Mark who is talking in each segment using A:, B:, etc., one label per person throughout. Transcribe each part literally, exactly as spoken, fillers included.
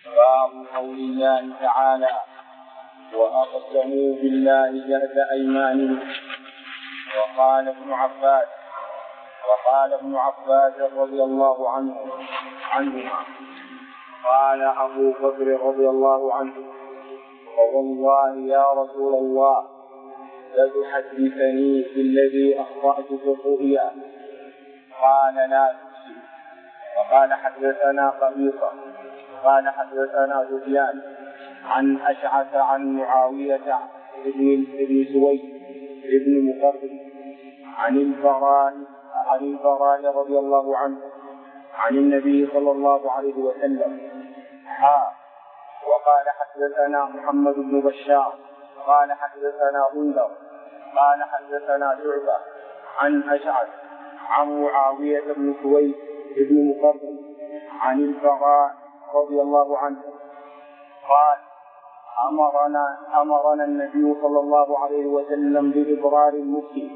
A: باب قول الله تعالى وأقسموا بالله جهد أيمانهم. وقال ابن عباس وقال ابن عباس رضي الله عنه عنهما قال أبو بكر رضي الله عنه والله يا رسول الله لتحدثني بالذي أخطأت في الرؤيا؟ قال لا تكسي. وقال حدثنا قبيصة قال حدثنا سفيان عن أشعث عن معاوية بن سويد بن مقرن عن البراء عن البراء رضي الله عنه عن النبي صلى الله عليه وسلم ها. وقال حدثنا محمد بن بشار قال حدثنا غندر قال حدثنا شعبة عن أشعث عن معاوية بن سويد بن مقرن عن البراء رضي الله عنه قال أمرنا أمرنا النبي صلى الله عليه وسلم بإبرار المفتي.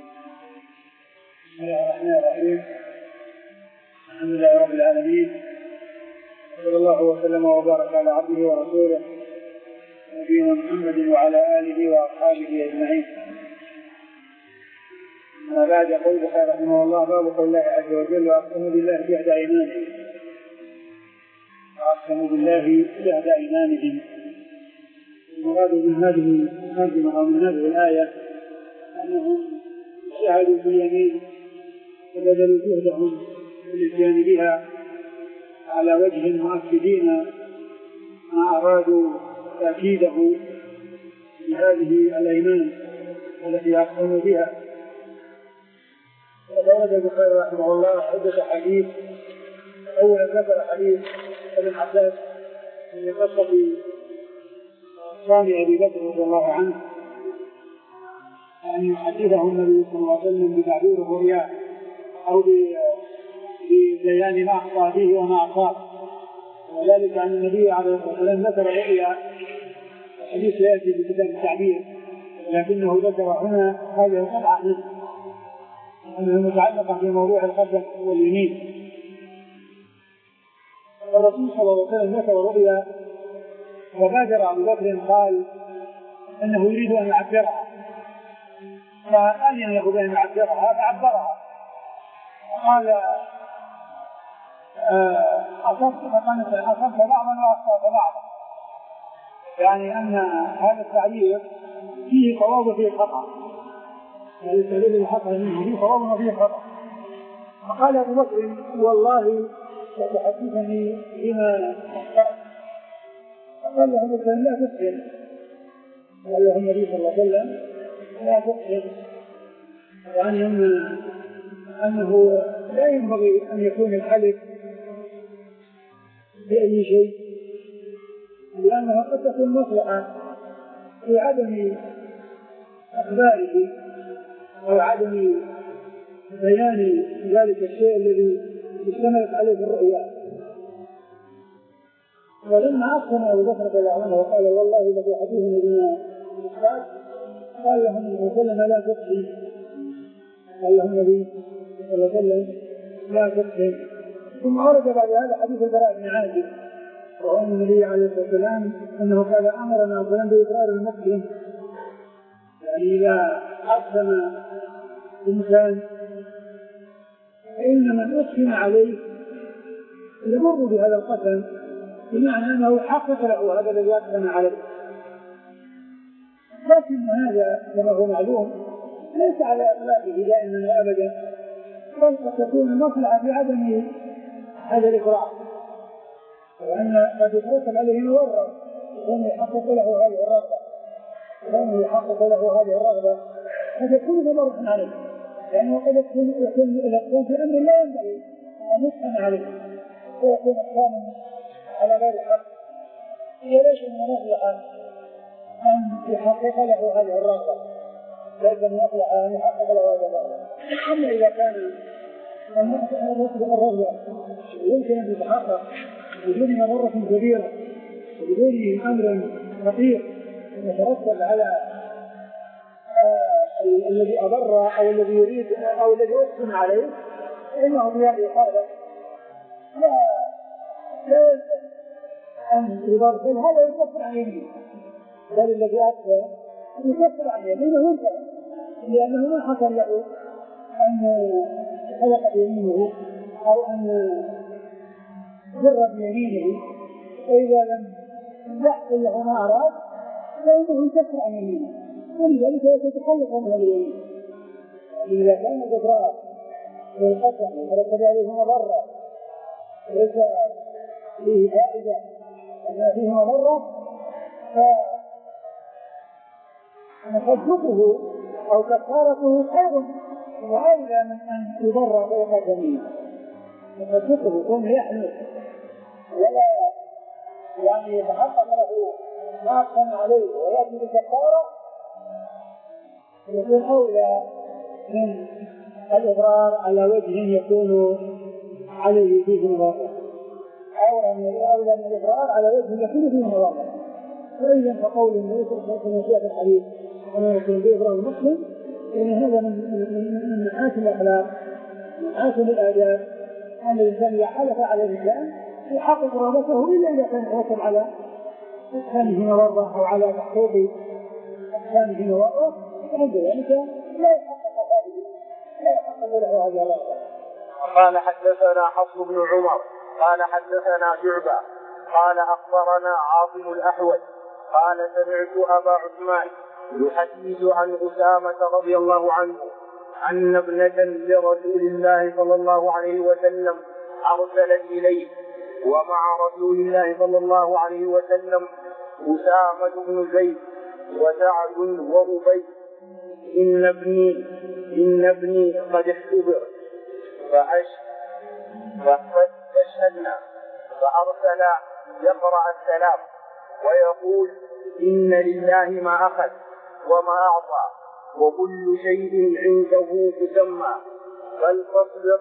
B: بسم الله الرحمن الرحيم. الحمد لله رب العالمين، صلى الله وسلم وبارك على عبده ورسوله نبينا محمد وعلى آله وأصحابه أجمعين. ما بعد يقول البخاري رحمه الله باب قول الله عز وجل وأقسموا بالله جهد أيمانهم. وأقسموا بالله جهد أيمانهم. المراد من هذه المقدمة أو من هذه الآية أنهم شهدوا باليمين وبذلوا جهدهم بالاتيان بها على وجه مؤكدين ما أرادوا تأكيده بهذه الأيمان التي أقسموا بها. وورد البخاري رحمه الله عدة حديث. أولا ذكر حديث ابن عباس في قصة صانع أبي بكر رضي الله عنه أن يحدثه النبي صلى الله عليه وسلم بتعبير الرؤيا أو ببيان ما أخطأ به وما أصاب، وذلك أن النبي عليه الصلاة والسلام ذكر رؤيا. الحديث يأتي بكتاب التعبير لكنه ذكر هنا هذه القطعة منه أنها متعلقة في موضوع القسم واليمين. الرسول صلى الله عليه وسلم ذكر رؤيا وبادر أبو بكر قال أنه يريد أن يعبرها، فأذن له بأن يعبرها فعبرها قال أصبت أصبت بعضا وأخطأت بعضا، يعني أن هذا التعبير فيه صواب وفيه خطأ، يعني التعبير الخطأ منه فيه صواب وفيه خطأ. فقال أبو بكر والله ستحدثني بما أخطأت. فقال له النبي لا تفهم، قال له النبي صلى الله عليه وسلم لا تفهم، يعني أنه لا ينبغي أن يكون الحلف بأي شيء، لأنها قد تكون مصلحة في عدم أخباره أو عدم بيان ذلك الشيء الذي اشتملت عليه الرؤيا. ولما أقسم أبو بكر رضي الله عنه وقال والله الذي حديثني بما أخطأت قال له النبي صلى الله عليه وسلم لا تفهم، قال له النبي صلى الله عليه وسلم لا تفهم. ثم ورد بعد هذا حديث البراء بن عازب وعن النبي عليه الصلاة والسلام أنه قال أمرنا وسلم بإقرار المسلم، يعني إذا أقسم إنسان فإن من أقسم عليه يمر بهذا القسم بمعنى أنه حقق له هذا الذي أقسم عليه. لكن هذا كما هو معلوم ليس على إطلاقه دائما وأبدا، بل قد تكون المصلحة في عدم هذا الإقرار، وأن قد يترتب عليه مضرة وأن يحقق له هذه الرغبة وأن يحقق له هذه الرغبة فتكون مضرة عليه، لأنه قد يكون في أمر لا ينبغي أن يسأل عليه ويكون أحكاما على غير الحق، وليس من المصلحة أن يحقق له هذه الرغبة، ليس من المصلحة أن يحقق له هذه الرغبة. أما إذا كان الرغبة يمكن أن يتحقق بدون مضرة كبيرة وبدون أمر خطير يترتب على الذي أضر أو الذي يريد أو الذي يقسم عليه، فإنه في هذه الحالة لا لا أن يضرب هذا يكفر عن يمينه، بل الذي أكثر يكفر عن يمينه وانتهى، لأنه ما حصل له أن خلق يمينه أو أن جر بيمينه، فإذا لم يحصل له ما أراد فإنه يكفر عن يمينه، ولذلك يتخلق من اليمين. إذا كان الإضرار بالقطع وليس عليه مضرة ليس فيه فائدة وما فيه مضرة فنصدقه أو كفارته خير وأولى من أن يضر فوق جميعه. نصدقه كون يحمل ولا يعني يتحقق له ما أقسم عليه ويأتي بكفارة يكون أولى من الإضرار على وجه يكون عليه فيه مضرة، أولى من الإضرار على وجه يكون فيه مضرة. فإذا فقول النبي صلى الله عليه وسلم في الحديث أنه يكون بإضرار المسلم إن هذا من محاسن الأخلاق محاسن الآداب، أن الإنسان إذا حلف على الإنسان يحقق رغبته إلا إذا كان يتوكل على إحسانه مضرة أو على تحقيق إحسانه مضرة، فعند ذلك لا يحقق هذه لا يحقق له هذه الرغبة.
A: قال حدثنا حفص بن عمر قال حدثنا شعبة قال أخبرنا عاصم الأحول قال سمعت أبا عثمان يحدث عن أسامة رضي الله عنه أن ابنة لرسول الله صلى الله عليه وسلم أرسلت إليه ومع رسول الله صلى الله عليه وسلم أسامة بن زيد وسعد وأبي إن ابني إن ابني قد اختبر فأشهدنا فأرسل يقرأ السلام ويقول إن لله ما أخذ وما أعطى وكل شيء عنده مسمى فالفصل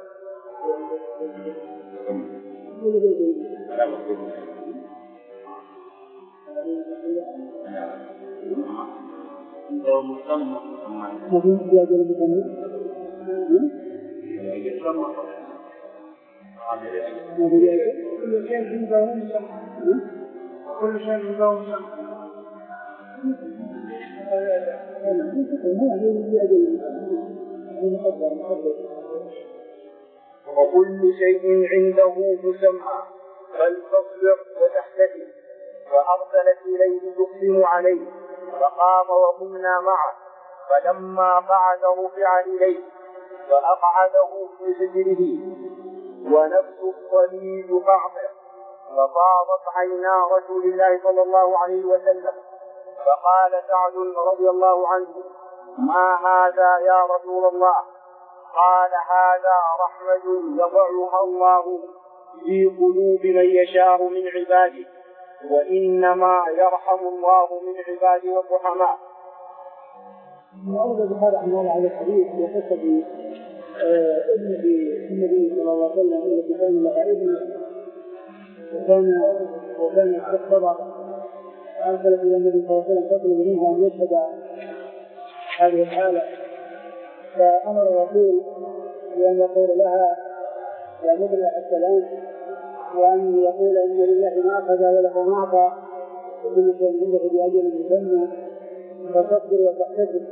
B: كل شيء عنده مسمى
A: وكل شيء عنده مسمى فلتصبر وتحتسب. فأرسلت إليه تقسم عليه فقام وقمنا معه، فلما قعد رفع إليه فأقعده في سجره ونفس الصليب قعده، ففاضت عينا رسول الله صلى الله عليه وسلم، فقال سعد رضي الله عنه: ما هذا يا رسول الله؟ قال: هذا رحمة يضعها الله في قلوب من يشاء من عباده، وإنما يرحم الله من عباده الرحماء.
B: وأرد بهذا عن على الحديث بقصة ابنة النبي صلى الله عليه وسلم التي كان لها ابن وكان وكان يستخبر، أرسلت إلى النبي صلى الله عليه وسلم تطلب منه أن يشهد هذه الحالة، فأمر الرسول بأن يقول لها يا مبلغ السلام، وأن يقول إن لله ما أخذ وله ما أعطى وكل شيء عنده بأجل مسمى فتصبر وتحتسب.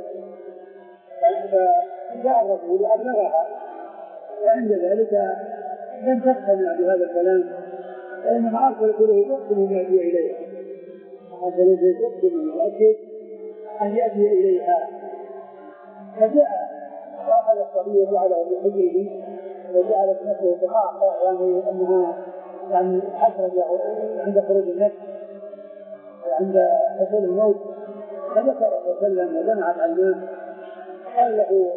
B: فجاء الرسول وأبلغها، وعند ذلك لم تقتنع بهذا الكلام، فإنما أرسلت له تقسم ما يأتي إليها، أرسلت له تقسم ويأتي أن يأتي إليها. فجاء وأخذ الصبي وجعله بحجره وجعلت نفسه تقاطع، يعني أنها يعني حسرت عند خروج النفس وعند حصول الموت. فذكر صلى الله عليه وسلم وجمعت عن الناس، قال له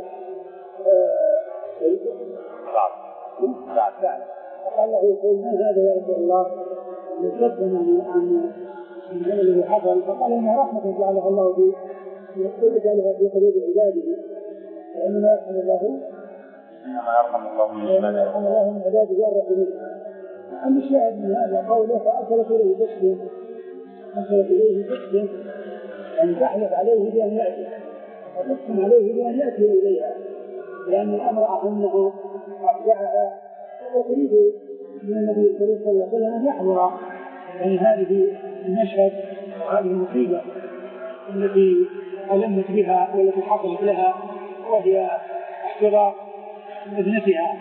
B: قال له من هذا يا رسول الله؟ يسلم عن من الذي حصل، فقال إنها رحمة جعلها الله في يقول جعلها في قلوب عباده، لأنما يرحم الله
A: إنما يرحم الله من عباده
B: يرحم الله من عباده يرحم. أما الشاهد من هذا قوله فأرسلت إليه تسلم، أرسلت إليه تسلم أن تحلف عليه بأن يأتي وتقسم عليه بأن يأتي إليها، لأن الأمر أنها أرجعها وتريد من النبي صلى الله عليه وسلم أن يحضر يعني هذه المشهد وهذه المصيبة التي ألمت بها والتي حصلت لها وهي احتضار ابنتها.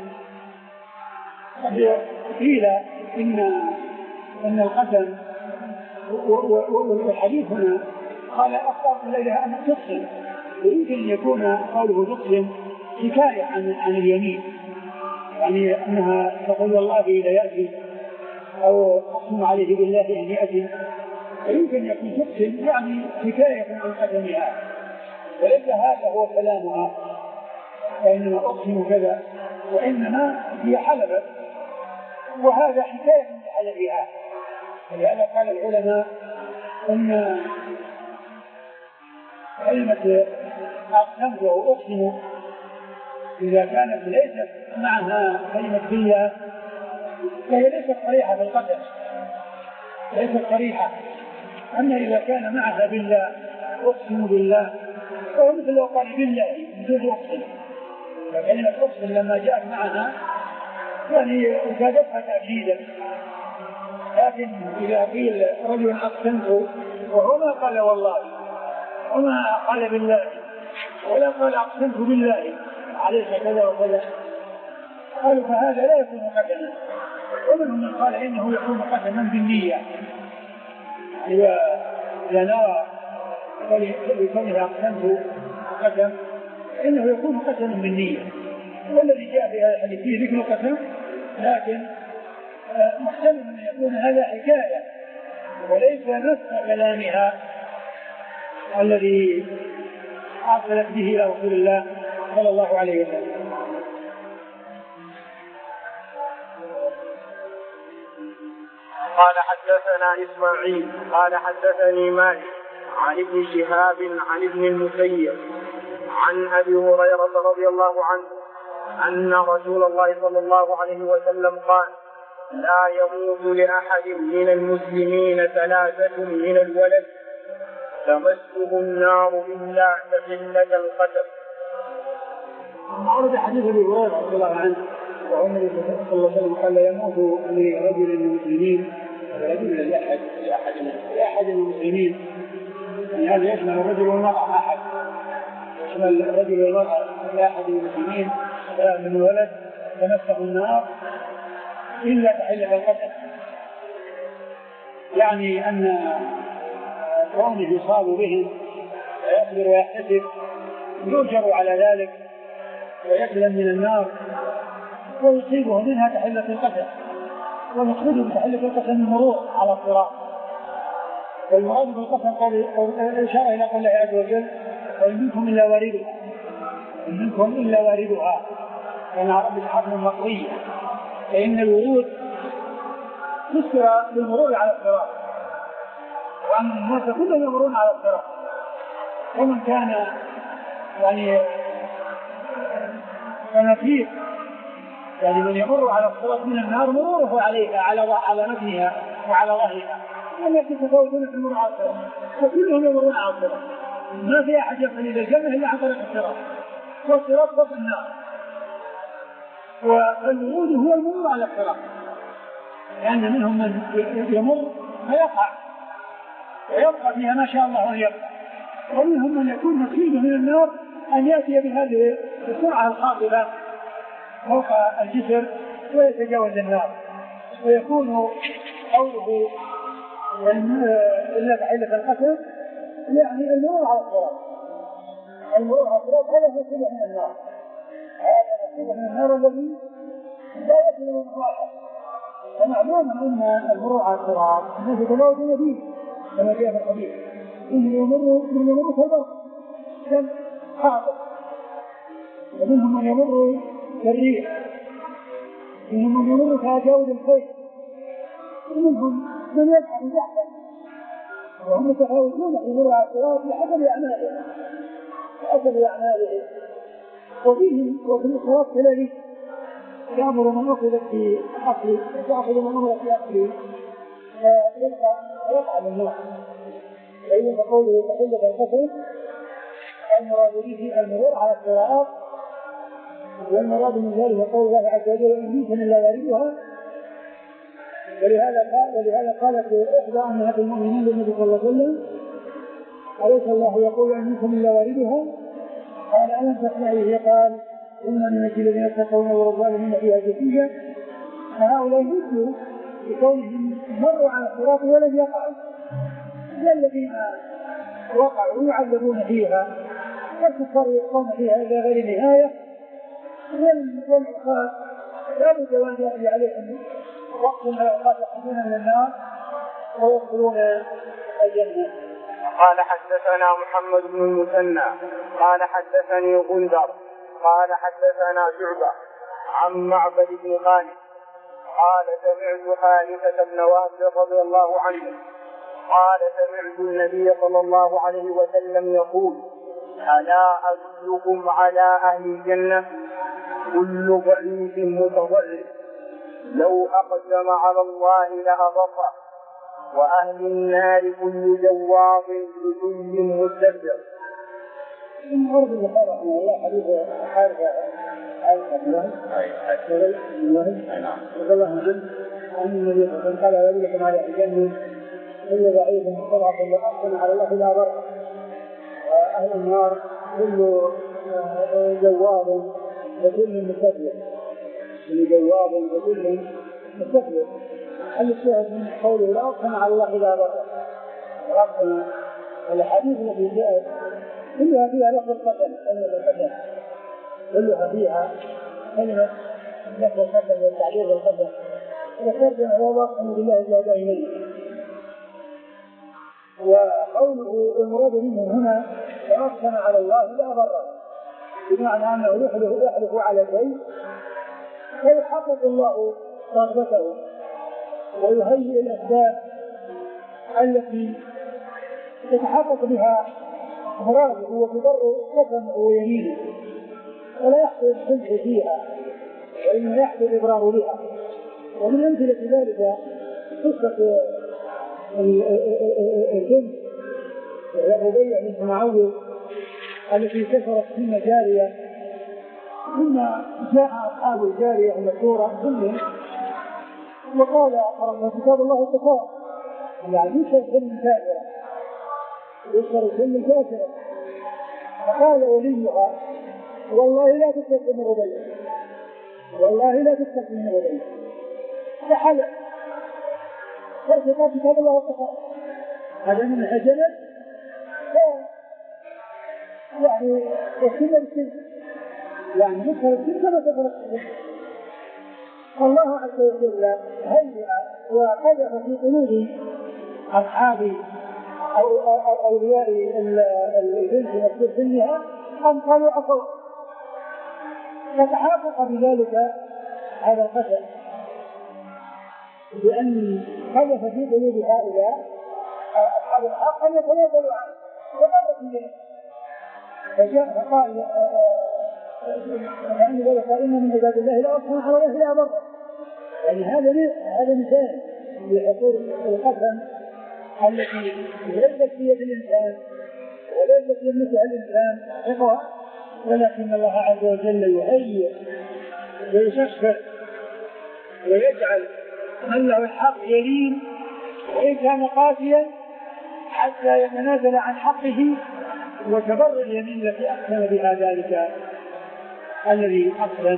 B: قيل إن إن القسم والحديث هنا قال أخطأت إليها أن تقسم، ويمكن أن يكون قوله تقسم حكاية عن عن اليمين، يعني أنها تقول والله لا يأتي أو أقسم عليه بالله أن يأتي، ويمكن يكون تقسم يعني حكاية عن قسمها، وليس هذا هو كلامها وإنما أقسم كذا، وإنما هي حلفت وهذا حكاية من حلفها. ولهذا قال العلماء أن كلمة أقسمت أو أقسم إذا كانت ليست معها كلمة بالله فهي ليست صريحة في القسم، ليست صريحة. أما إذا كان معها بالله أقسم بالله فهو مثل لو قال بالله بدون أقسم، فكلمة أقسم لما جاءت معها يعني زادتها تأكيدا. لكن إذا قيل رجل أقسمت وهو ما قال والله وما قال بالله ولا قال أقسمت بالله عليك كذا وكذا، قالوا فهذا لا يكون قسما. ومنهم من قال إنه يكون قسما بالنية، إذا نرى بكونه أقسمت قسم إنه يكون قسما بالنية، والذي جاء في هذا الحديث فيه ذكر القسم، لكن محتمل أن يكون هذا حكاية وليس نفس كلامها الذي أرسلت به إلى رسول الله صلى الله عليه وسلم.
A: قال حدثنا إسماعيل قال حدثني مالك عن ابن شهاب عن ابن المسيب عن أبي هريرة رضي الله عنه أن رسول الله صلى الله عليه وسلم قال: لا يموت لأحد من المسلمين ثلاثة من الولد تمسه النار إلا تحلة القدر.
B: ورد حديث أبي هريرة رضي الله عنه وعن النبي صلى الله عليه وسلم قال: لا يموت لرجل من المسلمين، رجل لأحد لأحد من المسلمين، يعني هذا يشمل الرجل والمرأة، أحد يشمل الرجل والمرأة لأحد من المسلمين من الولد تمسه النار إلا تحلة القدر، يعني أن كونه يصاب بهم ويصبر ويحتسب يؤجر على ذلك ويسلم من النار ويصيبه منها تحلة القدر، ويخرجه بتحلة القدر من المرور على الصراط. والمراد بالقسم إشارة إلى قول الله عز وجل: وإن منكم إلا واردها، إن منكم إلا واردها، كان ربك حكما مقضيا، فإن الورود تذكر بالمرور على الصراط، وأن الناس كلهم يمرون على الصراط، ومن كان يعني كنفير يعني من يمر على الصراط من النار مروره عليها على على متنها وعلى ظهرها، والتي تفوتون في المرور على الصراط، وكلهم يمرون على الصراط، ما في أحد يصل إلى الجنة إلا عن طريق الصراط، والصراط فوق النار، والورود هو المرور على الصراط، لأن منهم من يمر فيقع ويبقى فيها ما شاء الله أن يبقى، ومنهم من يكون مكيده من النار أن يأتي بهذه السرعة الخاطئة فوق الجسر ويتجاوز النار، ويكون قوله إلا تحلة القدر يعني المرور على الصراط، المرور على الصراط هذا نصيبه من النار، هذا نصيبه من النار الذي لا يصل من الواقع. ومعلوم أن المرور على الصراط الناس يتجاوزون فيه كما جاء في الحديث: إنه يمر من يمر كالبرق كم حاضر، ومنهم من يمر كالريح، ومنهم من يمر كجود الخيل، ومنهم من يدخل زحفا، وهم متفاوتون يمر على الصراط بحسب أعماله بحسب أعماله. وفيهم وفي الصراط كذلك يأمر من أخذ في أصله يأخذ من أمر في أصله فيقع النار، فإذا قوله تحلة القدر المراد به المرور على الصراط، والمراد من ذلك قول الله عز وجل: إن منكم إلا واردها، ولهذا قال ولهذا قالت إحدى أمهات المؤمنين للنبي صلى الله عليه وسلم: أليس الله يقول أن منكم إلا واردها؟ قال: ألم تسمعيه؟ قال: إن من الذين يتقون والظالمين فيها جثيا. فهؤلاء مثلوا بكونهم مروا على الصراط ولم يقعوا، الذين وقعوا يعذبون فيها والكفار يلقون فيها إلى غير نهاية، والعقاب لا بد أن يأتي عليهم وقت من الأوقات يخرجون من النار ويدخلون الجنة.
A: قال: حدثنا محمد بن المثنى قال حدثني غندر قال حدثنا شعبة عن معبد بن خالد قال: سمعت حارثة بن وهب رضي الله عنه قال: سمعت النبي صلى الله عليه وسلم يقول: ألا أدلكم على أهل الجنة؟ كل ضعيف متضرر لو أقسم على الله لأبره، وأهل النار كل جواظ بكل مستكبر.
B: من أرض الخلق الله حديث حارثة حارثة رضي الله عنه أن النبي صلى الله عليه وسلم قال: أدلكم على أهل الجنة؟ كل ضعيف مستضعف لو أقسم على الله لأبره، وأهل النار كل جواظ بكل مستكبر. كل جواب وكل مستكبر. هل الشاهد من قوله: لا أقسم على الله إلا بره؟ ربنا الحديث التي جاءت كلها فيها لفظ القسم، كلمة القسم كلها فيها كلمة لفظ القسم والتعبير بالقسم. وقسم هو أقسم بالله جهد أيمانه. وقوله المراد منه هنا: لا أقسم على الله إلا بره، بمعنى أنه يحلف يحلف على شيء فيحقق الله رغبته ويهيئ الأسباب التي يتحقق بها مراده وتضر قسمه ويمينه، ولا يحصل الحلف فيها وإنما يحصل الإبرار بها. ومن أمثلة ذلك قصة الجن ربيع بن معوذ التي كسرت سن جارية، ثم جاء أصحاب الجارية المشهورة كلهم وقال: قرأنا كتاب الله التقوى، يعني يشهر سن كافرة يشهر سن كافرة. فقال وليها: والله لا تتقي من ربيع، والله لا تتقي من ربيع. فحلق فارتقى كتاب الله التقوى، هذا من حجنة يعني وكل السن يعني مثل السن كما تفرق السن. الله عز وجل هيئ وقذف في قلوب أصحاب أو أولياء البنت مكتوب سنها أن قالوا أصوات، فتحقق بذلك هذا القسم بأن قذف في قلوب هؤلاء أصحاب الحق أن يتنازلوا عنه ومرت إليه. فجاء فقال: يعني ذلك إن من عباد الله لا أقسم على الله لا أبره. يعني هذا هذا مثال لحصول القسم التي ليست في يد الإنسان وليست يملكها الإنسان حقها، ولكن الله عز وجل يهيئ ويسخر ويجعل من له الحق يلين وإن كان قاسيا حتى يتنازل عن حقه وتبر اليمين التي أقسم بها ذلك الذي أقسم.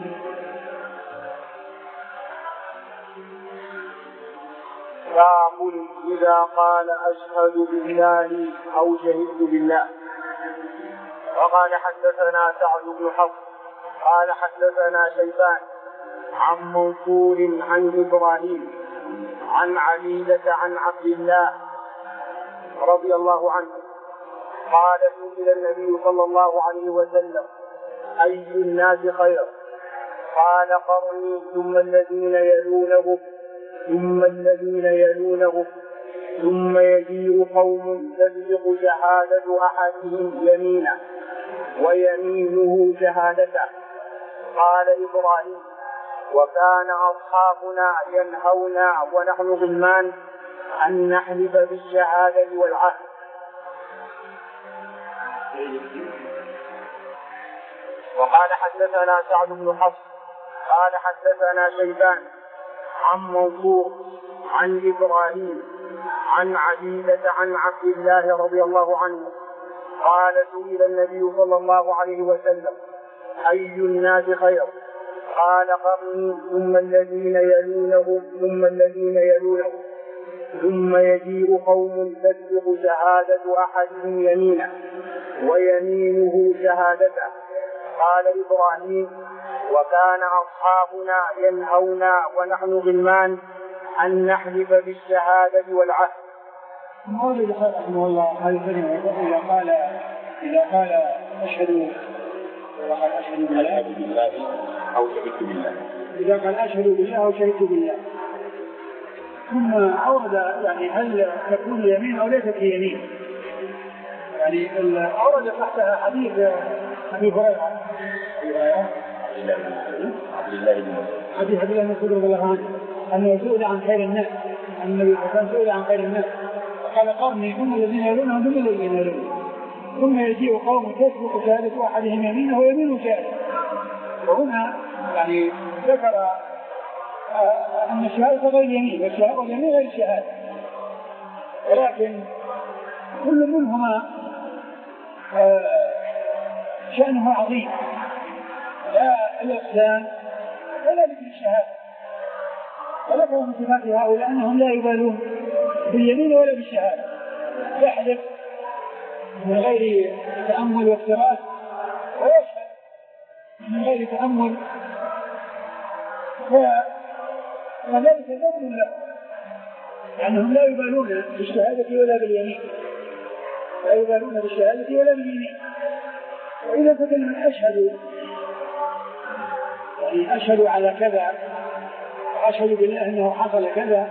A: باب إذا قال أشهد بالله أو شهدت بالله. وقال: حدثنا سعد بن حفص قال حدثنا شيبان عن منصور عن إبراهيم عن عبيدة عن عبد الله رضي الله عنه قال: سئل النبي صلى الله عليه وسلم: أي الناس خير؟ قال: قرني ثم الذين يلونه ثم الذين يلونه ثم يجيء قوم تسبق شهادة أحدهم يمينه ويمينه شهادته. قال إبراهيم: وكان أصحابنا ينهونا ونحن غلمان أن نحلف بالشهادة والعهد. وقال: حدثنا سعد بن حفص قال حدثنا شيبان عن منصور عن إبراهيم عن عبيدة عن عبد الله رضي الله عنه قال سئل النبي صلى الله عليه وسلم أي الناس خير؟ قال قرني ثم الذين يلونهم ثم الذين يلونهم ثم يجيء قوم تسبق شهادة أحدهم يمينه ويمينه شهادته. قال إبراهيم وكان أصحابنا ينهونا ونحن غلمان أن نحلف بالشهادة والعهد.
B: مولد رحمه الله هذه الكلمة إذا قال إذا قال أشهد وقال أشهد بالله
A: أو شهدت بالله
B: إذا قال أشهد بالله أو شهدت بالله ثم أورد يعني هل تكون يمين أو ليست يمين؟ يعني أورد تحتها حديث أبي هريرة حديث عبد الله بن مسعود رضي الله عنه أنه سئل عن خير الناس أن النبي صلى الله عليه وسلم سئل عن خير الناس قال قرني ثم الذين يلونهم ثم الذين يلونهم ثم يجيء قوم تسبق شهادة أحدهم يمينه ويمينه شهادة. وهنا يعني ذكر أن الشهادة غير يمين والشهادة واليمين غير الشهادة، ولكن كل منهما شأنه عظيم لا الإسلام ولا ذكر الشهادة. وذكر من صفات هؤلاء أنهم لا يبالون باليمين ولا بالشهادة، يحلف من غير تأمل وافتراء ويشهد من غير تأمل، وذلك ذنب له لأنهم لا يبالون بالشهادة ولا باليمين، لا يبالون بالشهادة ولا باليمين. وإذا فكلمة أشهد يعني أشهد على كذا وأشهد بالله أنه حصل كذا،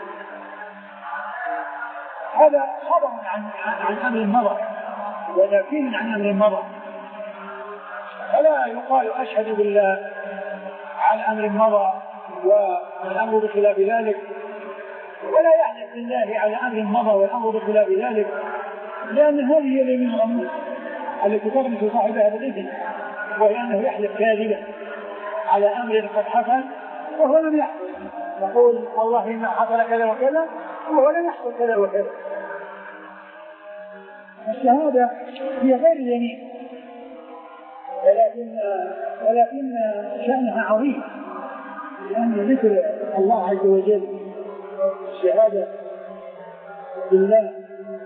B: هذا خبر عن عن أمر مضى ولكن عن أمر مضى، فلا يقال أشهد بالله عن أمر مضى والأمر بخلاف ذلك، ولا يحلف بالله على أمر مضى والأمر بخلاف ذلك، لأن هذه هي اليمين الغموس التي تغمس صاحبها بالإثم، وهي أنه يحلف كاذبا على أمر قد حصل وهو لم يحصل، يقول والله ما حصل كذا وكذا وهو لم يحصل كذا وكذا. الشهادة هي غير اليمين، ولكن ولكن شأنها عظيم، لأن ذكر الله عز وجل الشهادة بالله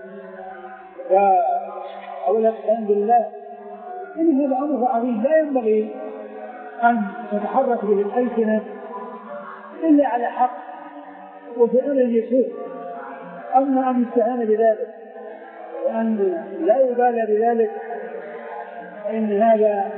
B: أو الإقسام بالله إن هذا أمر عظيم لا ينبغي أن تتحرك به الألسنة إلا على حق وفي أمر يسوء. أما أن يستهان بذلك وأن لا يبالى بذلك إن هذا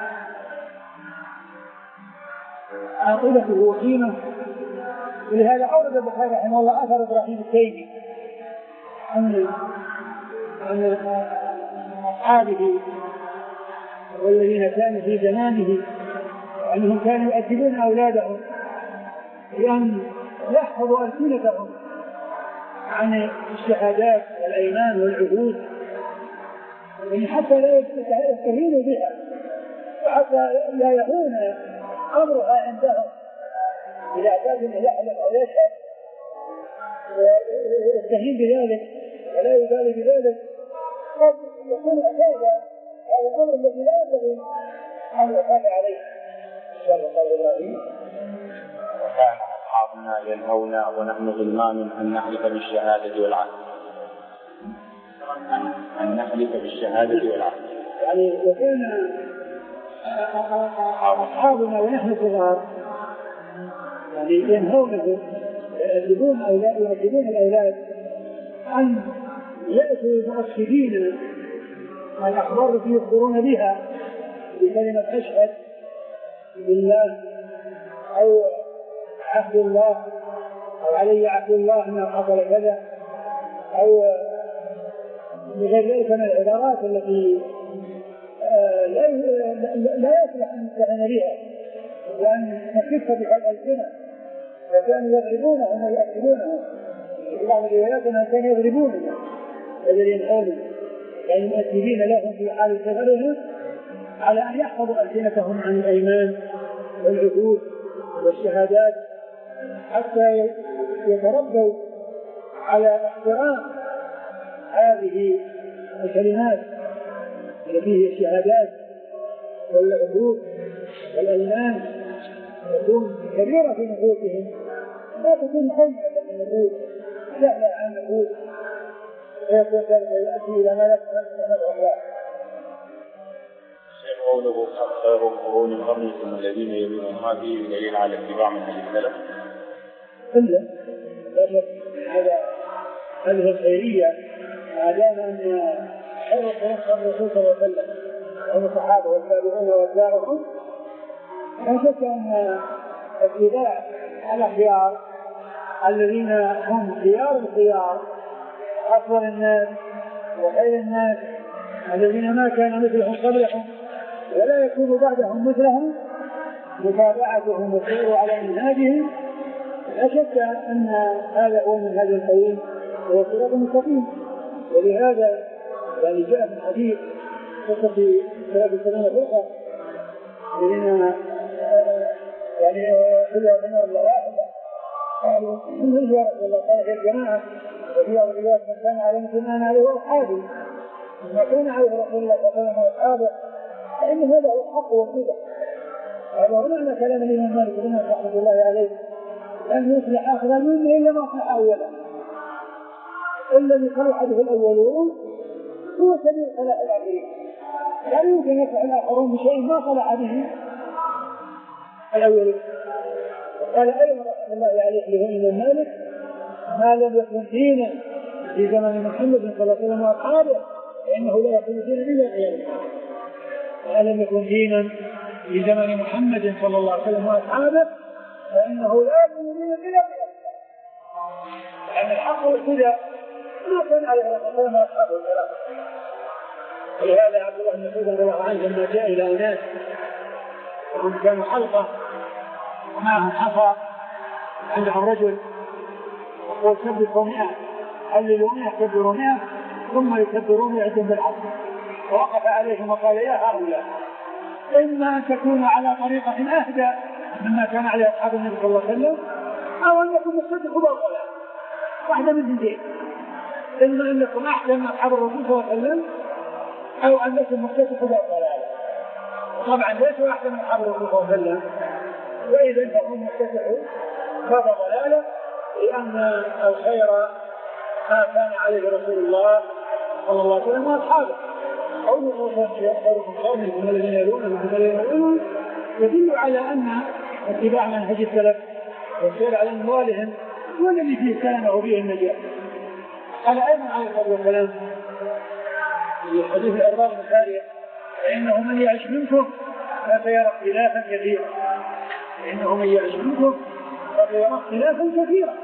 B: عاقبته وقيمة. ولهذا أورد البخاري رحمه الله أثر إبراهيم التيمي أن أن أصحابه والذين كانوا في زمانه أنهم كانوا يؤدبون أولادهم بأن يحفظوا ألسنتهم عن الشهادات والأيمان والعهود، يعني حتى لا يستهينوا بها وحتى لا يهون أمرها عندهم إذا اعتاد أن يحلف أو يشهد ويستهين بذلك ولا يبالي بذلك قد يكون أساسا على الأمر الذي لا ينبغي أن يقال عليه.
A: وكان أصحابنا ينهونا ونحن غلمان أن نحلف بالشهادة والعهد. أن نحلف بالشهادة والعهد
B: يعني وكان أصحابنا ونحن صغار يعني ينهونه يؤدبون أولاد يؤدبون الأولاد أن يأتوا مؤكدين الأخبار التي يخبرون بها بكلمة أشهد بالله أو عهد الله أو علي عهد الله أنه حصل كذا أو بغير ذلك من العبارات التي لا لا يصلح أن نستعين بها وأن نكف بها الألسنة، وكانوا يضربونهم ويأكلونهم في بعض الروايات أنهم كانوا يضربونهم الذين ينهون يعني مؤكدين لهم في حال سفرهم على أن يحفظوا ألسنتهم عن الأيمان والعهود والشهادات حتى يتربوا على احترام هذه الكلمات التي هي الشهادات والعهود والأيمان تكون كبيرة في نفوسهم، لا تكون حية في النفوس سهلة عن النفوس، ويكون ذلك يأتي إلى ما يفعل الله.
A: قوله خير القرون قرني ثم الذين يلونهم هذه دليل على اتباع منهج السلف.
B: إلا هذا هذه الخيرية ما دام أن خير القرون قرن الرسول صلى الله عليه وسلم هم الصحابة والتابعون واتباعهم، لا شك أن اتباع الأخيار الذين هم خيار الخيار أفضل الناس وخير الناس الذين ما كان مثلهم قبلهم ولا يكون بعدهم مثلهم متابعتهم والسير على منهاجهم، لا شك أن هذا هو منهج القويم وهو الصراط المستقيم. ولهذا يعني جاء في الحديث قصة ثلاث سنين فرقة الذين يعني خلوا بنا الله واحدة قالوا من هي رسول الله؟ قال هي الجماعة وهي الرجال من كان على مثل ما أنا عليه وأصحابي، ما كان عليه رسول الله صلى الله عليه وسلم وأصحابه فإن هذا هو الحق والهدى. هذا هو معنى كلام الإمام مالك رحمه الله عليه أن يصلح آخر الأمة إلا ما صلح أولا، الذي صلح به الأولون هو سبيل صلاح الآخرين، لا يمكن يصلح الآخرون بشيء ما صلح به الأولون. قال أيضا رحمه الله عليه لهم مالك ما لم يكن دينا في زمن محمد صلى الله عليه وسلم وأصحابه فإنه لا يكون دينا إلا قيامه. ما لم يكن دينا في زمن محمد صلى الله عليه وسلم وأصحابه فإنه لا يكون دينا إلا قيامه، لأن الحق والهدى ما كان عليه الرسول صلى الله عليه وسلم وأصحابه الثلاثة. ولهذا عبد الله بن مسعود رضي الله عنه لما جاء إلى أناس وهم كانوا حلقة ومعهم حصى عندهم رجل وقال كبروا مئة هللوا مئة كبروا مئة ثم يكبرون يعدون بالحق، ووقف عليهم وقال يا هؤلاء إما أن تكونوا على طريقة أهدى مما كان عليه أصحاب النبي صلى الله عليه وسلم أو أنكم مصدقوا بالضلال، واحدة من الاثنين، إما أنكم أحسن من أصحاب الرسول صلى الله عليه وسلم أو أنكم مصدقوا بالضلال. طبعا ليسوا أحسن من أصحاب الرسول صلى الله عليه وسلم، وإذا أنهم مصدقوا بالضلال، لأن الخير ما كان عليه رسول الله صلى الله عليه وسلم وأصحابه. قوله صلى الله عليه وسلم خيركم قومي هم الذين يلونهم هم الذين يلونهم يدل على أن اتباع منهج السلف والسير على أموالهم هو الذي فيه السلامة وفيه النجاة. قال أيضا عليه الصلاة والسلام في حديث الأرباب البخاري فإنه من يعش منكم فسيرى اختلافا كثيرا، فإنه من يعش منكم فسيرى اختلافا كثيرا،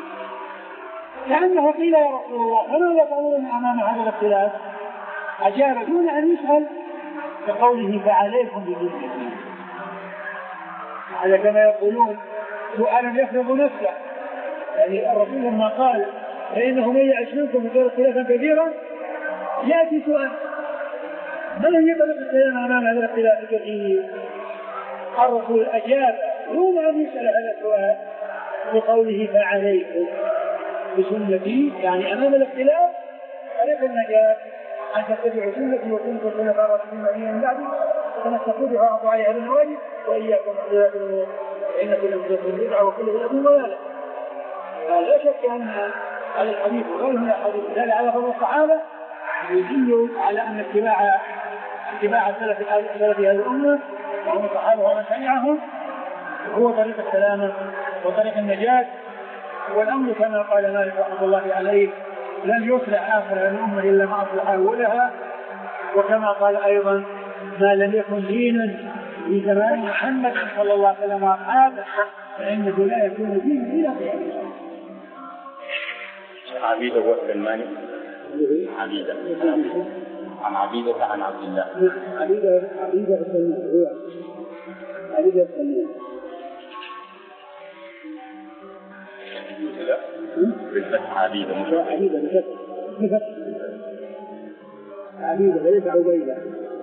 B: لأنه قيل يا رسول الله فما يفعلون أمام هذا الاختلاف؟ أجاب دون أن يسأل بقوله فعليكم بذنبكم. هذا كما يقولون سؤالا يفرض نفسه، يعني الرسول لما قال فإنه من يعش منكم فسيرى اختلافا كثيرا يأتي سؤال من يطلق الكلام أمام هذا الاختلاف الكثير؟ الرسول أجاب دون أن يسأل هذا السؤال بقوله فعليكم بسنتي، يعني أمام الاختلاف طريق النجاة أن تتبعوا سنتي وكنتم خلفاء راشدين من بعدي فتمسكوا بها وأطيعوا عليها بالنواجذ وإياكم محدثات الأمور فإن كل محدثة بدعة وكل بدعة ضلالة. لا شك أن هذا الحديث وغيره من الحديث دل على فضل الصحابة يدل على أن اتباع اتباع سلف هذه الأمة وهم الصحابة ومن تبعهم هو طريق السلامة وطريق النجاة. والأمر كما قال مالك رحمه الله عليه لن يصلح آخر الأمة إلا ما أصلح أولها، وكما قال أيضا ما لم يكن دينا في زمان محمد صلى الله عليه وسلم وأصحابه فإنه لا يكون دينا إلا قيامه.
A: عبيدة والسلماني عبيدة عن عبيدة عن عبد الله
B: عبيدة عبيدة السلماني عبيدة السلماني
A: بالفتح عبيدة مش
B: عبيدة بالفتح بالفتح عبيدة وليس عبيدة.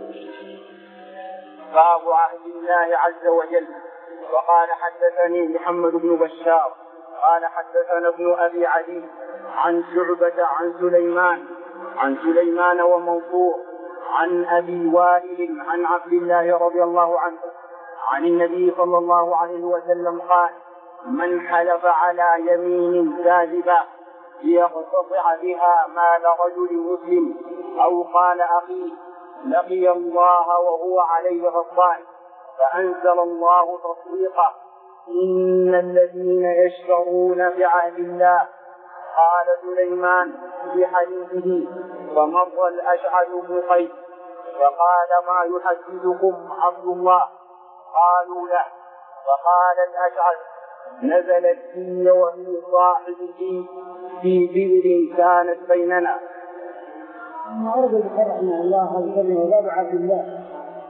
A: باب عهد الله عز وجل. وقال حدثني محمد بن بشار قال حدثنا ابن أبي عدي عن شعبة عن سليمان عن سليمان ومنصور عن أبي وائل عن عبد الله رضي الله عنه عن النبي صلى الله عليه وسلم قال: من حلف على يمين كاذبة ليقتطع بها مال رجل مسلم أو قال أخيه لقي الله وهو عليه غضبان، فأنزل الله تصديقه: إن الذين يشترون بعهد الله. قال سليمان في حديثه: فمر الأشعث بن قيس فقال: ما يحدثكم عبد الله؟ قالوا له، فقال الأشعث: نزلت في وفي صاحبه في بئر كانت بيننا.
B: ثم أرد البخاري رحمه الله الكلمة باب عبد الله،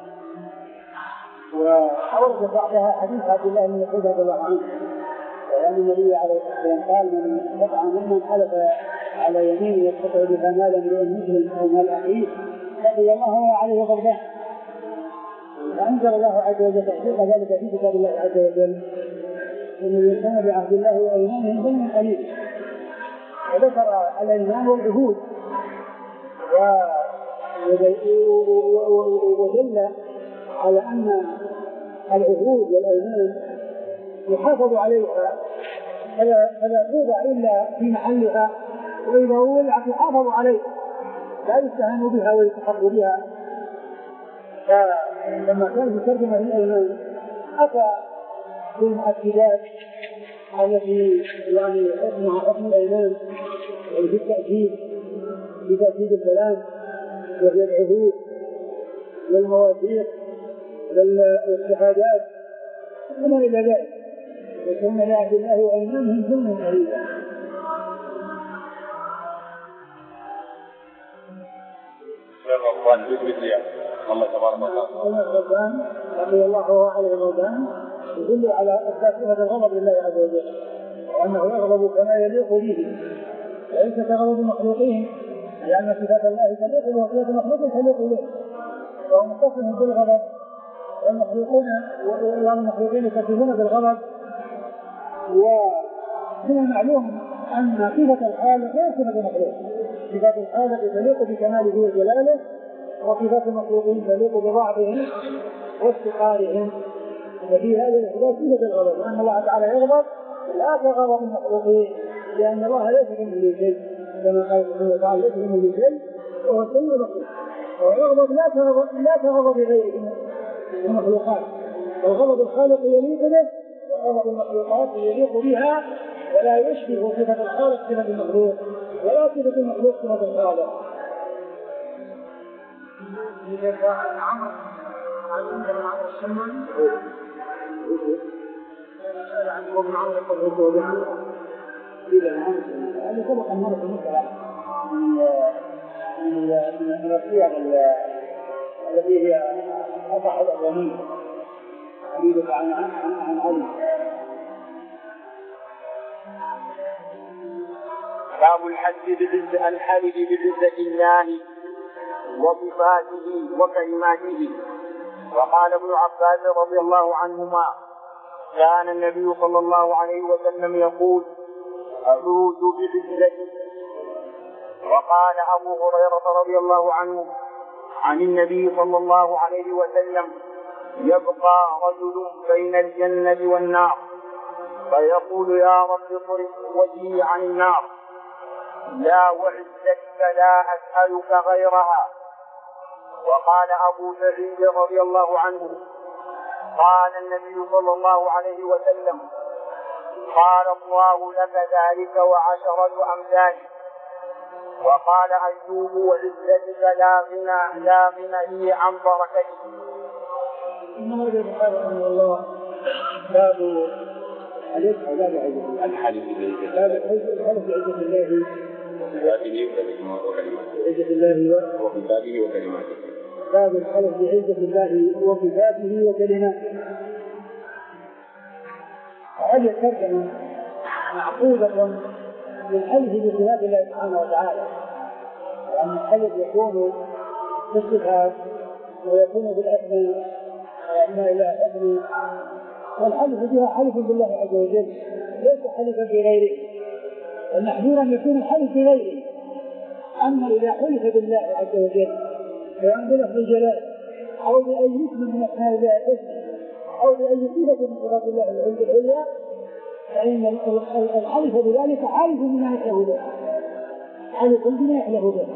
B: وأورد بعدها حديث عبد الله بن مسعود رضي الله عنه وأن النبي عليه الصلاة والسلام قال: من قطع ممن حلف على يمين يقتطع بها مالا من مسلم أو مال أخيه لقي الله وهو عليه غضبان. فأنزل الله عز وجل تحقيق ذلك في كتاب الله عز وجل: إن يكون بعهد الله وأيمانهم ظلم قليل. وذكر الأيمان والعهود ودل على أن العهود والأيمان يحافظ عليها فلا توضع إلا في محلها، وإذا ولعت يحافظ عليها لا يستهان بها ويتحق بها. فلما كان في ترجمة الأيمان أتى بالمؤكدات التي يعني حكمها حكم الأيمان في التأكيد بتأكيد الكلام وهي العهود والمواثيق والشهادات وما إلى ذلك. وكان لعبد الله وأيمانهم ظلم قليل.
A: الله تبارك وتعالى
B: الغضبان رضي الله وهو عليه الغضبان يدل على إثبات صفة الغضب لله عز وجل، وأنه يغضب كما يليق به وليس كغضب المخلوقين، لأن صفات الله تليق به وصفات المخلوق تليق به، وهو متصف بالغضب، والمخلوقون والمخلوقين يتصفون بالغضب. ومن المعلوم أن صفة الخالق غير صفة المخلوق، صفات الخالق تليق بكماله وجلاله، وصفات المخلوقين تليق بضعفهم وافتقارهم. وفي هذا الإثبات صفة الغضب، لأن الله تعالى يغضب لا كغضب المخلوقين، لأن الله ليس كمثله شيء، كما قال سبحانه وتعالى: ليس كمثله شيء وهو السميع البصير. ويغضب لا كغضب لا كغضب غيره المخلوقات، والغضب الخالق يليق به، وغضب المخلوقات يليق بها، ولا يشبه صفة الخالق صفة المخلوق، ولا صفة المخلوق صفة الخالق. إذا عمر عندنا عمر الشمال عن ابن عمر يقول إذا هذا سبق أن مرة مثلا من الصيغ التي هي أصح الأولين حديث عن عن علي.
A: باب الحج بالعزة الحلف بعزة الله وصفاته وكلماته. وقال ابن عباس رضي الله عنهما: كان النبي صلى الله عليه وسلم يقول: أعوذ بعزته. وقال أبو هريرة رضي الله عنه عن النبي صلى الله عليه وسلم: يبقى رجل بين الجنة والنار فيقول: يا رب صرف وجهي عن النار، لا وعزتك لا أسألك غيرها. وقال أبو سعيد رضي الله عنه: قال النبي صلى الله عليه وسلم: قال الله لك ذلك وعشرة أمثاله. وقال أيوب: وعزتك لا غنى لا غنى لي عن بركته.
B: إنما هذا البخاري رحمه الله باب الحلف
A: الحلف
B: بعزة الله
A: بعزة الله وكلماته وكلماته.
B: باب الحلف بعزة الله وصفاته وكلماته. هذه الترجمة معقودة للحلف بصفات الله سبحانه وتعالى، وأن الحلف يكون في الصفات ويكون بالأسماء وأسماء الله الحسنى، والحلف بها حلف بالله عز وجل، ليس حلف بغيره، والمحذور أن يكون الحلف بغيره. أما إذا حلف بالله عز وجل وأن بلفظ الجلال أو بأي اسم من أسماء الله الحسنى أو بأي صفة من صفات الله العليا، فإن الحلف بذلك حلف بما يحلف به، حلف بما يحلف به.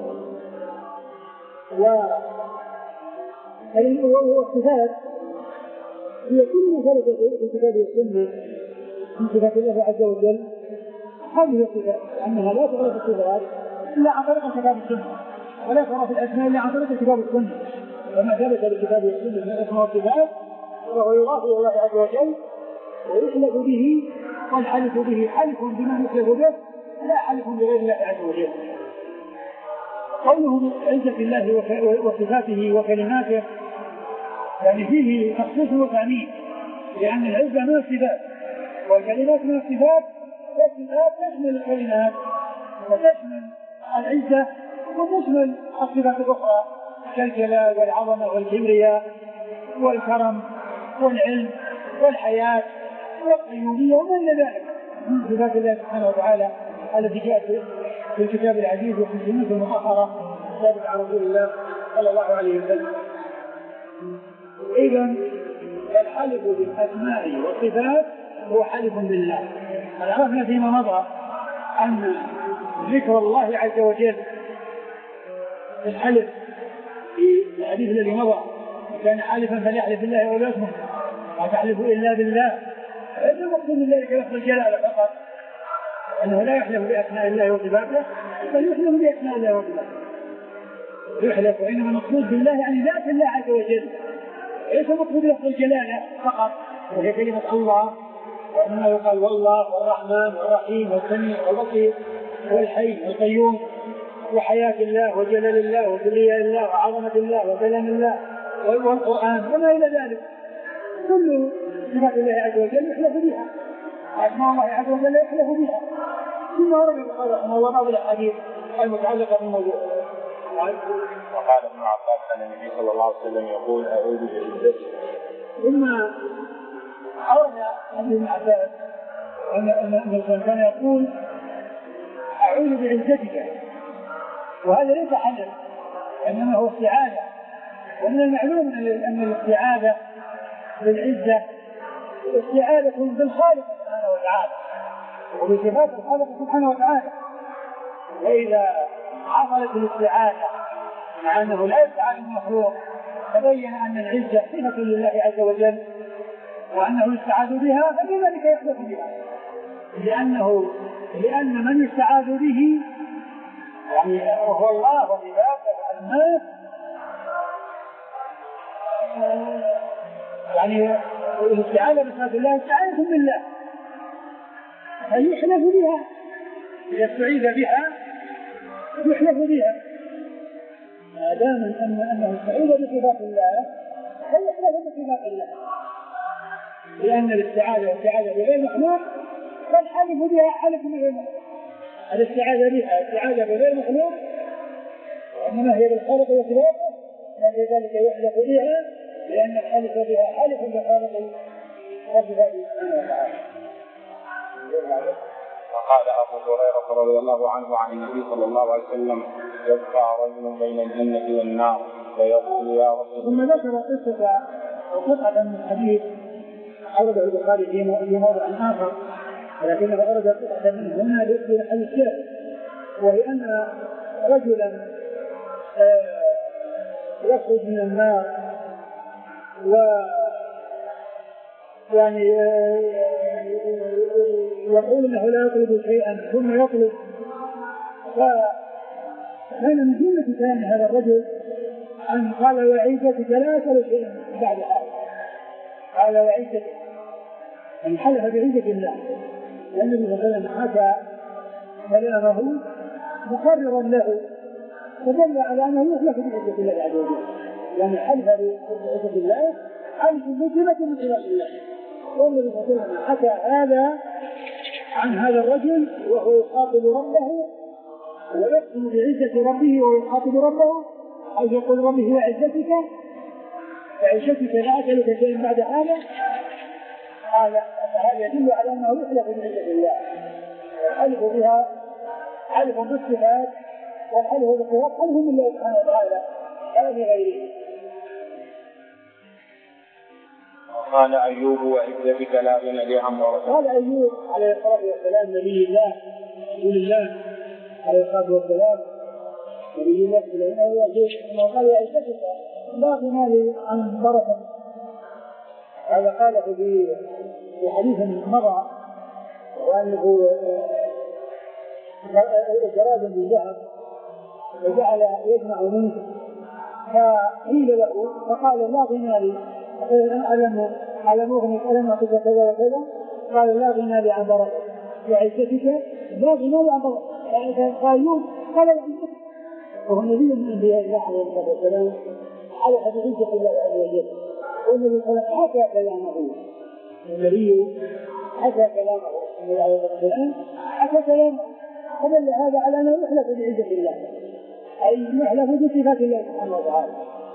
B: والصفات هي كل ثلاثة في الكتاب والسنة من صفات الله عز وجل. هذه الصفات أنها لا تعرف الصفات إلا عن طريق الكتاب والسنة، ولا تعرف الأسماء إلا عن طريق الكتاب والسنة. وما ثبت بالكتاب والسنة من الأسماء والصفات فهو يضاف إلى الله عز وجل ويحلف به، والحلف به حلف بما يحلف به لا حلف بغير الله عز وجل. قوله عزة الله وصفاته وكلماته يعني فيه تخصيص وتعميم، لأن العزة من الصفات والكلمات من الصفات، والصفات تشمل الكلمات وتشمل العزة وتشمل الصفات الأخرى كالجلال والعظمة والكبرياء والكرم والعلم والحياة والقيومية وما إلى ذلك من صفات الله سبحانه وتعالى التي جاءت في الكتاب العزيز وفي السنة المطهرة ثابت عن رسول الله صلى الله عليه وسلم. إذن الحلف بالأسماء والصفات هو حلف بالله. عرفنا فيما مضى أن ذكر الله عز وجل في الحلف في الحديث الذي مضى كان حالفا فليحلف بالله ولا يصمت لا تحلف إلا بالله. هذا المقصود من ذلك لفظ الجلالة فقط، أنه لا يحلف بأسماء الله وصفاته بل يحلف بأسماء الله وصفاته يحلف، وإنما المقصود بالله يعني ذات الله عز وجل، ليس مقصود لفظ الجلالة فقط وهي كلمة الله، وإنما يقال والله والرحمن والرحيم والسميع والبصير والحي والقيوم وحياة الله وجلال الله وكبرياء الله وعظمة الله وكلام الله والقرآن وما إلى ذلك، كل صفات الله عز وجل يحلف بها، أسماء الله عز وجل يحلف بها. ثم ورد القول رحمه الله بعض الأحاديث المتعلقة بالموضوع.
A: وقال ابن عباس أن النبي صلى الله عليه وسلم يقول أعوذ بعزتك.
B: ثم أورد ابن عباس أن الإنسان كان يقول أعوذ بعزتك، وهذا ليس حلف إنما هو استعاذة. ومن المعلوم أن الاستعاذة بالعزة استعاذة بالخالق سبحانه وتعالى وبصفات الخالق سبحانه وتعالى. وإذا حصلت الاستعاذة مع أنه لا يستعاذ المخلوق تبين أن العزة صفة لله عز وجل وأنه يستعاذ بها، فلذلك يحدث بها، لأنه لأن من يستعاذ به يعني هو الله وصفاته وأسماءه، يعني الاستعاذة بصفات الله استعاذة بالله فيحلف بها، إذا استعيذ بها يحلف بها، ما دام أن أنه استعيذ بصفات الله فيحلف بصفات الله، لأن الاستعاذة والاستعاذة بغير مخلوق فالحلف بها حلف بغير مخلوق. الاستعاذة بها استعاذة بغير مخلوق وإنما هي بالخالق وصفاته، لذلك يحلف بها لأن الحلف بها حلف بخالق وصفاته سبحانه وتعالى.
A: وقال أبو هريرة رضي الله عنه عن النبي صلى الله عليه وسلم يبقى رجل بين الجنة والنار فيقول يا رب.
B: ثم ذكر قصة وقطعة من الحديث أورده البخاري في موضع آخر، ولكنه أورد قطعة منه هنا لحديث الشرك، وهي أن رجلا يخرج من النار و يعني يقول انه لا يطلب شيئا ثم يطلب، فكان من جملة كلام هذا الرجل ان قال وعزتك لا اسال شيئا بعد هذا، قال وعزتك ان حلف بعزة الله، لأن النبي صلى الله عليه وسلم حكى كلامه مقررا له فدل على انه يحلف بعزة الله عز وجل، يعني حلف بعزة الله حلف بصفة من صفات الله. والنبي صلى الله عليه وسلم حكى هذا عن هذا الرجل وهو يخاطب ربه ويقسم بعزة ربه ويخاطب ربه، حيث يقول ربه وعزتك وعزتك لا أسألك شيئا بعد هذا. قال فهذا يدل على أنه يحلف بعزة الله، والحلف بها حلف بالصفات، والحلف بالصفات حلف بالله سبحانه وتعالى لا بغيره.
A: قال أيوب وعزتك لا غنى لي عن ورثة.
B: قال أيوب عليه الصلاة والسلام نبي الله رسول الله عليه الصلاة والسلام نبي الله سليمان قال وعزتك لا غنى لي عن ورثة. هذا قاله في حديث مضى وأنه جراد من ذهب وجعل يجمع منه، فقيل له فقال لا غنى لي ألم ألم أغنك ألم أعطيك كذا وكذا، قال لا غنى لي عن بركة وعزتك لا غنى لي عن بركة. يعني قال قال عزتك وهو نبي من أنبياء الله عليه الصلاة والسلام على حديث الله عز وجل. والنبي صلى الله عليه وسلم حكى كلامه، النبي حكى كلامه النبي عليه الصلاة والسلام حكى كلامه، فدل هذا على أنه يحلف بعزة الله، أي يحلف بصفات الله سبحانه وتعالى.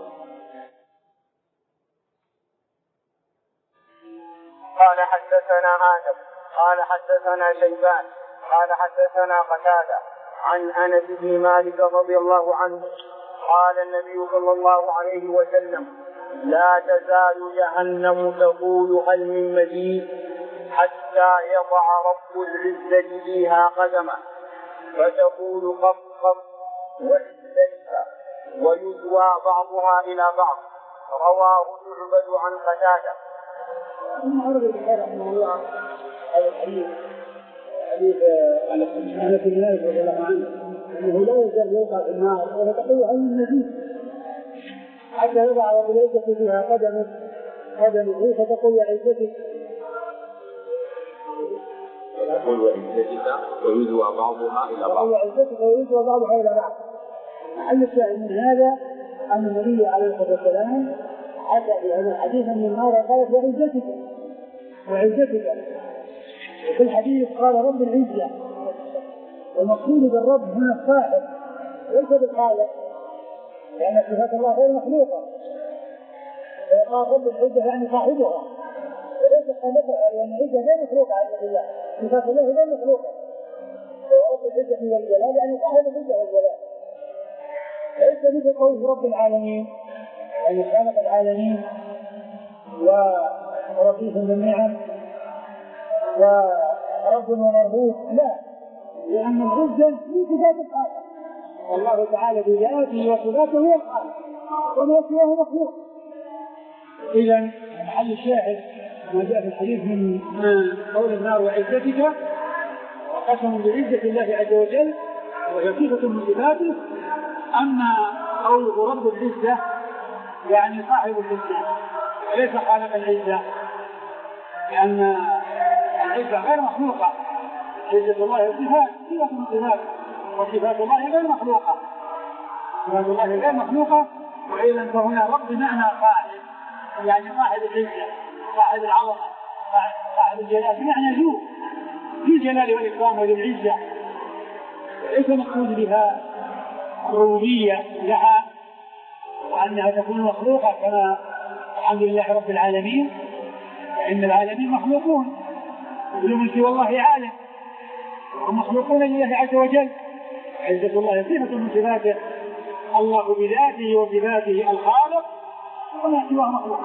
A: قال حدثنا آدم قال حدثنا شيبان قال حدثنا قتادة عن أنس بن مالك رضي الله عنه قال النبي صلى الله عليه وسلم لا تزال جهنم تقول هل من مزيد حتى يضع رب العزة فيها قدمه فتقول قف قف وعزتك ويزوى بعضها إلى بعض. رواه شعبة عن قتادة.
B: ثم عرض البخاري رحمه الله هذا الحديث حديث أنس بن مالك رضي الله عنه أنه لا يزال يوقع في النار وتقول هل من مزيد حتى يضع رب العزة فيها قدمه قدمه فتقول عزتك
A: فتقول وعزتك ويزوى بعضها إلى بعض.
B: وعزتك ويزوى بعضها إلى بعض. محل الشاهد من هذا أن النبي عليه الصلاة والسلام حكى في هذا الحديث من النار قالت وعزتك وعزتك. وفي الحديث قال رب العزة، والمقصود بالرب هنا الصاحب ليس بالخالق، لأن صفات الله غير مخلوقة. وقال رب العزة يعني صاحبها وليس خالقها، لأن العزة غير مخلوقة عز وجل، صفات الله غير مخلوقة. ورب العزة هي الجلال يعني صاحب العزة والجلال، ليس مثل قول رب العالمين يعني خالق العالمين ورقيق بالنعم ورب ومربوط، لا، لأن العزة من صفات الخالق، والله تعالى بذاته وصفاته هو الخالق وما سواه مخلوق. إذا محل الشاهد ما جاء في الحديث من قول النار وعزتك وقسم بعزة الله عز وجل وهي صفة من صفاته. أما قوله رب العزة يعني صاحب العزة وليس خالق العزة، لأن العزة غير مخلوقة. عزة الله صفات صفة من صفات وصفات الله غير مخلوقة، صفات الله غير مخلوقة. وإذا فهنا رب بمعنى صاحب يعني صاحب العزة صاحب العظمة صاحب الجلال بمعنى ذو ذي الجلال والإكرام وذي العزة، ليس مقصود بها الربوبية لها وأنها تكون مخلوقة كما الحمد لله رب العالمين، فإن العالمين مخلوقون كل من سوى الله عالم ومخلوقون لله عز وجل. عزة الله صفة من صفاته، الله بذاته وصفاته الخالق وما سواه مخلوق.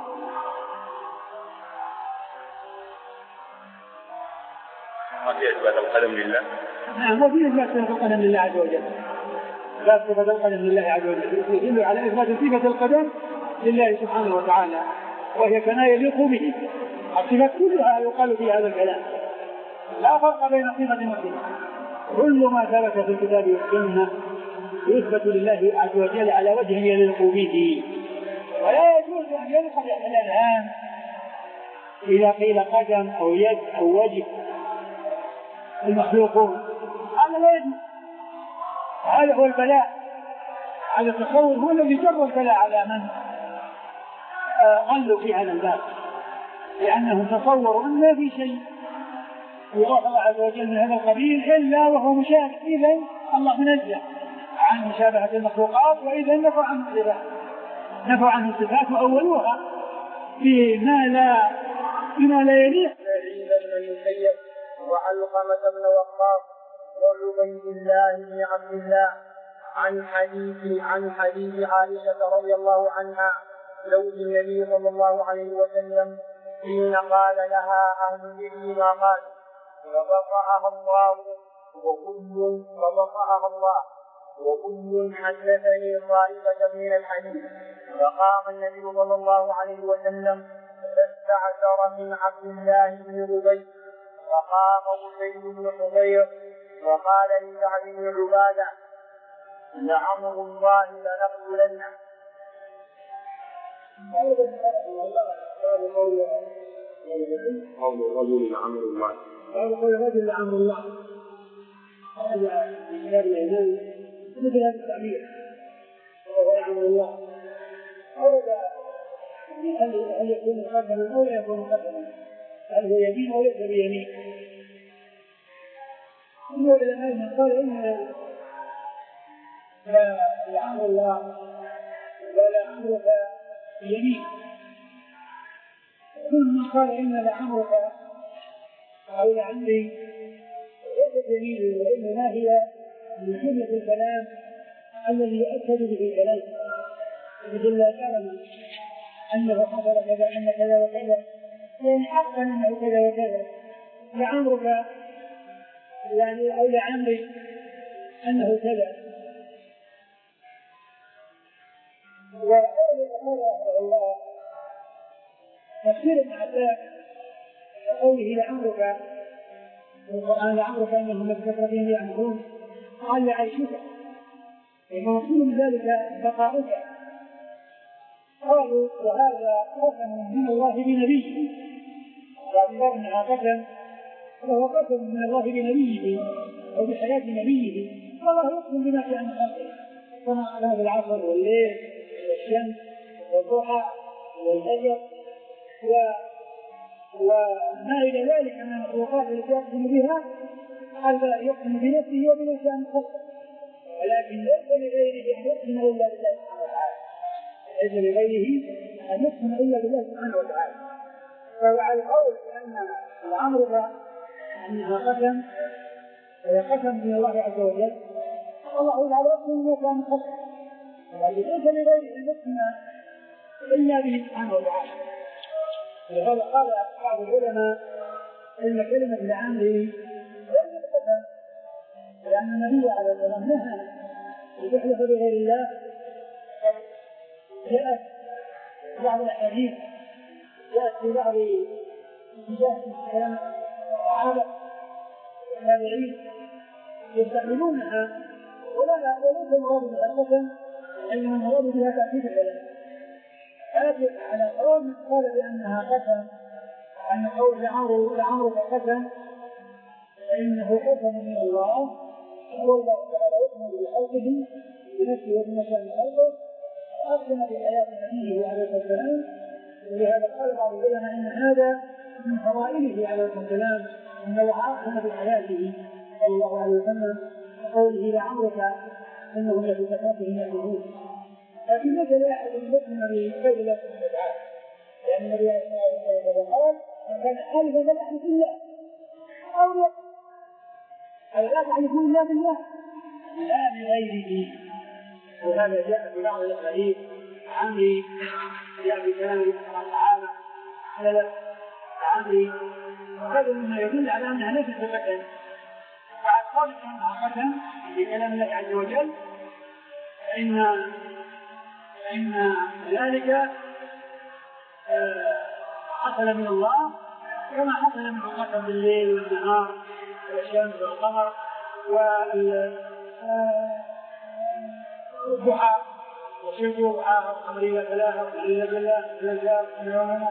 A: ما في إثبات القدم لله؟
B: نعم، ما في إثبات صفة القدم لله عز وجل، إثبات صفة القدم لله عز وجل يدل على إثبات صفة القدم لله سبحانه وتعالى، وهي كما يليق به. الصفات كلها يقال في هذا الكلام، لا فرق بين صفة وصفة، كل ما ثبت في الكتاب والسنة يثبت لله عز وجل على وجه يليق به، ولا يجوز أن ينقل الأذهان إذا قيل قدم أو يد أو وجه المخلوقون، هذا لا يجوز. هذا هو البلاء، هذا التصور هو الذي جر البلاء على من غلوا في هذا الباب، لأنهم تصوروا أن لا في شيء يضاف الله عز وجل من هذا القبيل إلا وهو مشابه. إذن الله منزه عن مشابهة المخلوقات، وإذا نفوا عنه الصفات نفوا عنه الصفات وأولوها بما لا بما لا يليق
A: المسيب وعلقمة بن وقاص وعبيد الله بن عبد الله عن حديث عن حديث عائشة رضي الله عنها زوج النبي صلى الله عليه وسلم حين قال لها أهل به ما قال فبقاها الله وكل فبقاها الله وكل حدثني طائفة من الحديث. فقام النبي صلى الله عليه وسلم فاستعذر من عبد الله بن ربيع فقام أسيد بن حضير وقال لسعد بن عبادة لعمر الله لنقتلنه.
B: قول رجل لعمر الله قول رجل لعمر الله هذا من كتاب الإمام مثل هذا التعبير وهو لعمر الله هذا هل يكون قدما أو لا يكون قدما هل هو يمين أو ليس بيمين. إنه العلماء قال إن لا لعمر الله ولا عمرك بيمين كل من قال إن لعمرك أو لعمري ليست يمين وإنما هي من جملة الكلام الذي يؤكد به الكلام مثل لا تعلم أنه حصل كذا أن كذا وكذا يعني حقا أنه كذا وكذا لعمرك يعني أو لعمري أنه كذا. وقال الله تفسير ابن عباس قوله لعمرك في القرآن لعمرك أنهم بكثرتهم يعمرون قال لعيشك المقصود من ذلك بقاؤك. قالوا وهذا قسم من الله بنبيه واعتبرنا قسم وهو قسم من الله بنبيه أو بحياة نبيه فالله يقسم بما في عن خلقه كما قال بالعصر والليل والشمس والضحى والفجر وما إلى ذلك من المخلوقات التي يقسم بها ألا يقسم بنفسه وبما في عن خلقه ولكن ليس لغيره أن يقسم إلا بالله سبحانه وتعالى ليس لغيره أن يقسم إلا بالله سبحانه وتعالى. فعلى القول بأن الأمر أنها قسم هي قسم من الله عز وجل الله تعالى يقسم بما في عن خلقه ولكن ليس لغيره أن يقسم إلا به سبحانه وتعالى. ولهذا قال بعض العلماء إن كلمة العامر لم تقسم لأن النبي عليه الصلاة والسلام نهى يحلف بغير الله. جاءت بعض الأحاديث جاءت في بعض جاءت الكلام الصحابة التابعين يستعملونها ولا وليس المراد بها القسم إنما المراد بها تأكيد الكلام. لكن على قول من قال بأنها قسم أن قول لعمرك قسم فإنه قسم من الله هو الله تعالى يقسم بخلقه بنفسه وبمكان خلقه وأقسم بحياة نبيه عليه الصلاة والسلام. ولهذا قال بعض العلماء أن هذا من فضائله عليه الصلاة والسلام أن الله أقسم بحياته صلى الله عليه وسلم وقوله لعمرك إنهم لفي سكرتهم يعمهون. لكن ليس لأحد يقسم بغير الله سبحانه وتعالى لأن النبي عليه الصلاة والسلام قال من كان حالفا فليحلف بالله أو لا أو لا تحلفون إلا بالله لا بغيره. وهذا جاء في بعض الأحاديث عمري جاء بكلام الله تعالى حلف عمري وهذا مما يدل على أنها ليست بقسم بعد قول أنها قسم بكلام الله عز وجل فإن فإن ذلك حصل من الله كما حصل من القسم بالليل والنهار والشمس والقمر والضحى والشمس والضحى والقمرية ثلاثة والليل بالله والنجار واليوم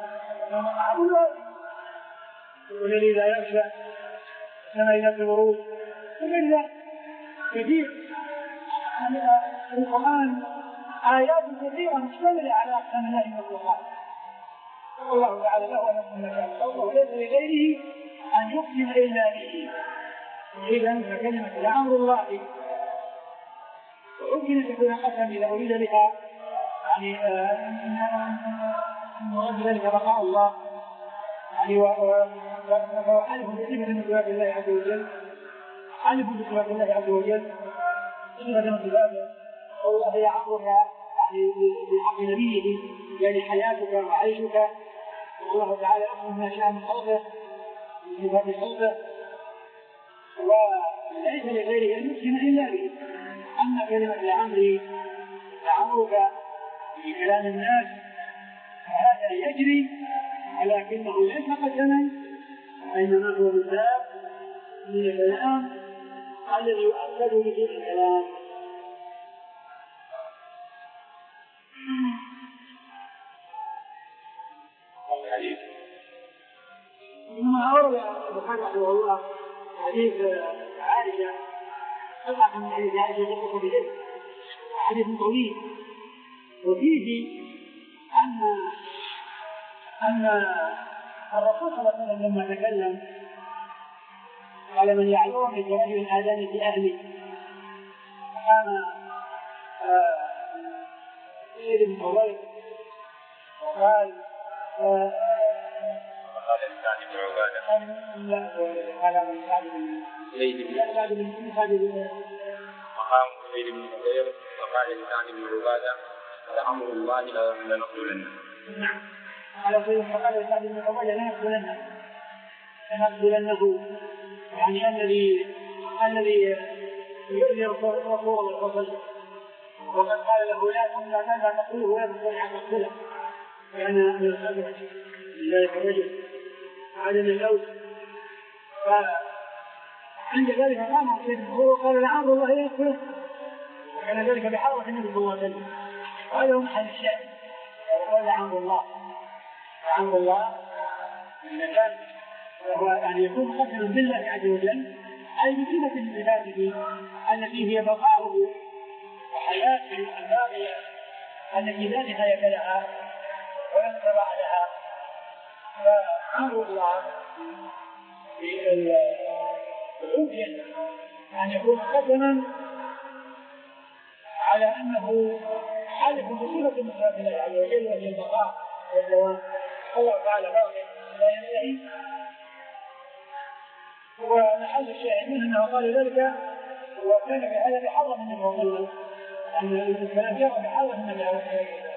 B: والليل إذا يغشى السماء إذا في الورود ومن ذلك كثير القرآن آيات كثيرة مشتملة على أقسام الله والمخلوقات. والله تعالى له نفس المكان الله ليس لغيره أن يقسم إلا به. إذن فكلمة لعمر الله ويمكن أن تكون قسم إذا أريد بها يعني أن أريد ذلك بقاء الله يعني وحلف بصفة من صفات الله عز وجل، حلف بصفات الله عز وجل صفة من صفاته، والله يعبرك يعني بحق نبيه، يعني حياتك وعيشك، والله تعالى يأمر ما شاء من خلقه من صفات خلقه، وليس لغيره أن يسلم إلا به. أما كلمة لعمري لعمرك في كلام الناس فهذا يجري، ولكنه ليس قسما، وإنما هو من باب من الكلام الذي يؤكد به الكلام.
A: الحديث
B: إنما أورد البخاري رحمه الله حديث عائشة، طبعا من حديث عائشة يقول به حديث طويل، وفيه أن أن الرسول صلى الله عليه وسلم لما تكلم قال من يعلمني برجل آذاني في أهلي، فقام سيد بن حضير وقال
A: وقال سعد بن عبادة
B: لا قال من سعد بن
A: زيد
B: لا سعد بن سعد بن
A: مقام زيد بن حضير وقال لسعد بن عبادة لأمر الله لنقتلن.
B: نعم على سيد فقال سعد بن عبادة لنقتلنه لنقتلنه، يعني الذي الذي يؤذي رسول الله صلى الله عليه وسلم، وقد قال له لا تنسى تقتله ولا تستطيع ان تقتله، كان من الخبر ذلك الرجل عدم اللوث. فعند ذلك قام سيد وقال لعمر الله يقتله، وكان ذلك بحضرة النبي صلى الله عليه وسلم، وهذا هو محل الشاهد. وقال لعمر الله لعمر الله إن كان وهو يعني يكون قسما بالله عز وجل، أي بصفة من صفاته التي هي بقاؤه وحياته الباقية التي لا نهاية لها ولا انقضاء لها. فأمر الله يمكن أن يكون قسما على أنه حالف بصفة من صفات الله عز وجل وهي البقاء والدوام. الله تعالى باقي لا ينتهي، ومحل الشاهد منه انه قال ذلك وكان بهذا بحظ من النبي صلى الله عليه وسلم، ان الكلام جاء بحظ من النبي صلى الله عليه وسلم.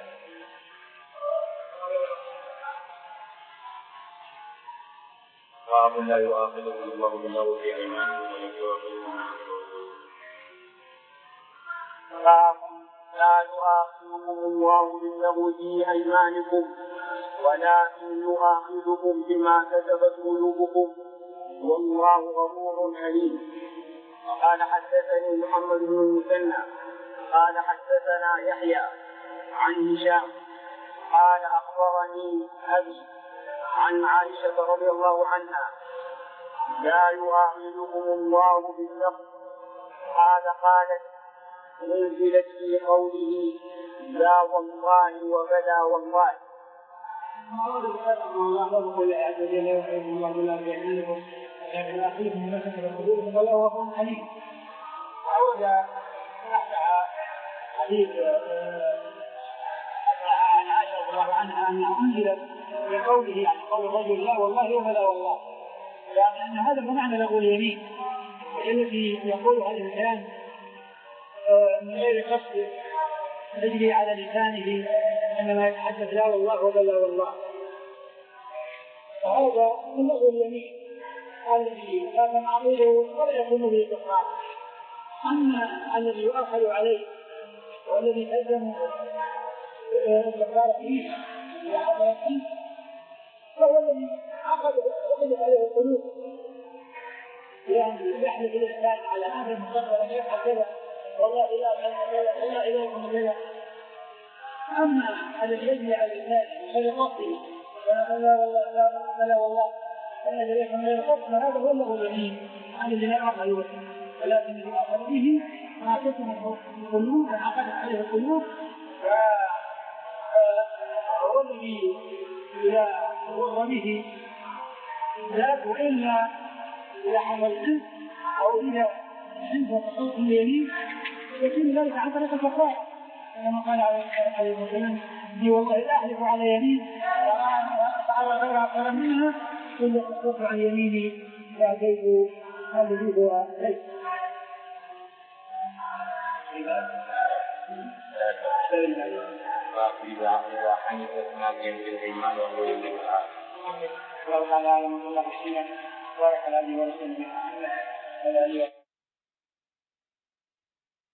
A: باب لا يؤاخذكم الله باللغو في ايمانكم ولكن يؤاخذكم باب لا يؤاخذكم الله باللغو في ايمانكم ولكن يؤاخذكم بما كسبت قلوبكم والله غفور حليم. قال حدثني محمد بن المثنى قال حدثنا يحيى عن هشام قال اخبرني ابي عن عائشه رضي الله عنها لا يؤاخذكم الله باللغو. قال قالت نزلت في قوله لا والله وبلا والله.
B: لكن أخيكم من مسكة القلوب فلا هو حليم. عود تحتها حديث عن عائشة رضي الله عنها أنها أنزلت بقوله يعني قول الرجل لا والله ولا والله، لأن هذا بمعنى له اليمين التي يقولها الإنسان من غير قصد تجري على لسانه عندما يتحدث لا والله ولا والله، فهذا من له اليمين الذي لا تنعقده ولا يكون به كفار. أما الذي يؤخذ عليه والذي تلزم الكفار فيه فهو الذي عقد عليه القلوب، يعني يحلف الإنسان على أمر مقرر أن يفعل كذا والله لا كذا والله إليكم كذا. أما الذي يجري على الإنسان فيقصد ولا والله ولا والله فإن إليكم من القصد هذا هو له اليمين الذي لا يعقل وجهه، ولكن الذي يعقل به ما كسبت القلوب وعقدت عليه القلوب فهو الذي إذا غر به ذاك، وإلا إذا حمل الجنس أو إذا عنده تخلص اليمين يكون ذلك عن طريق الكفارة، كما قال عليه الصلاة والسلام دي والله لا أحلف على يمين فأرى غيرها خيرا منها ثم قصرت عن يميني فأتيت أضيفها ليس.
A: إذا حنثت ناديا بالإيمان وهو يملك العالم.
B: وقال على الله حسينا بارك الله ورسوله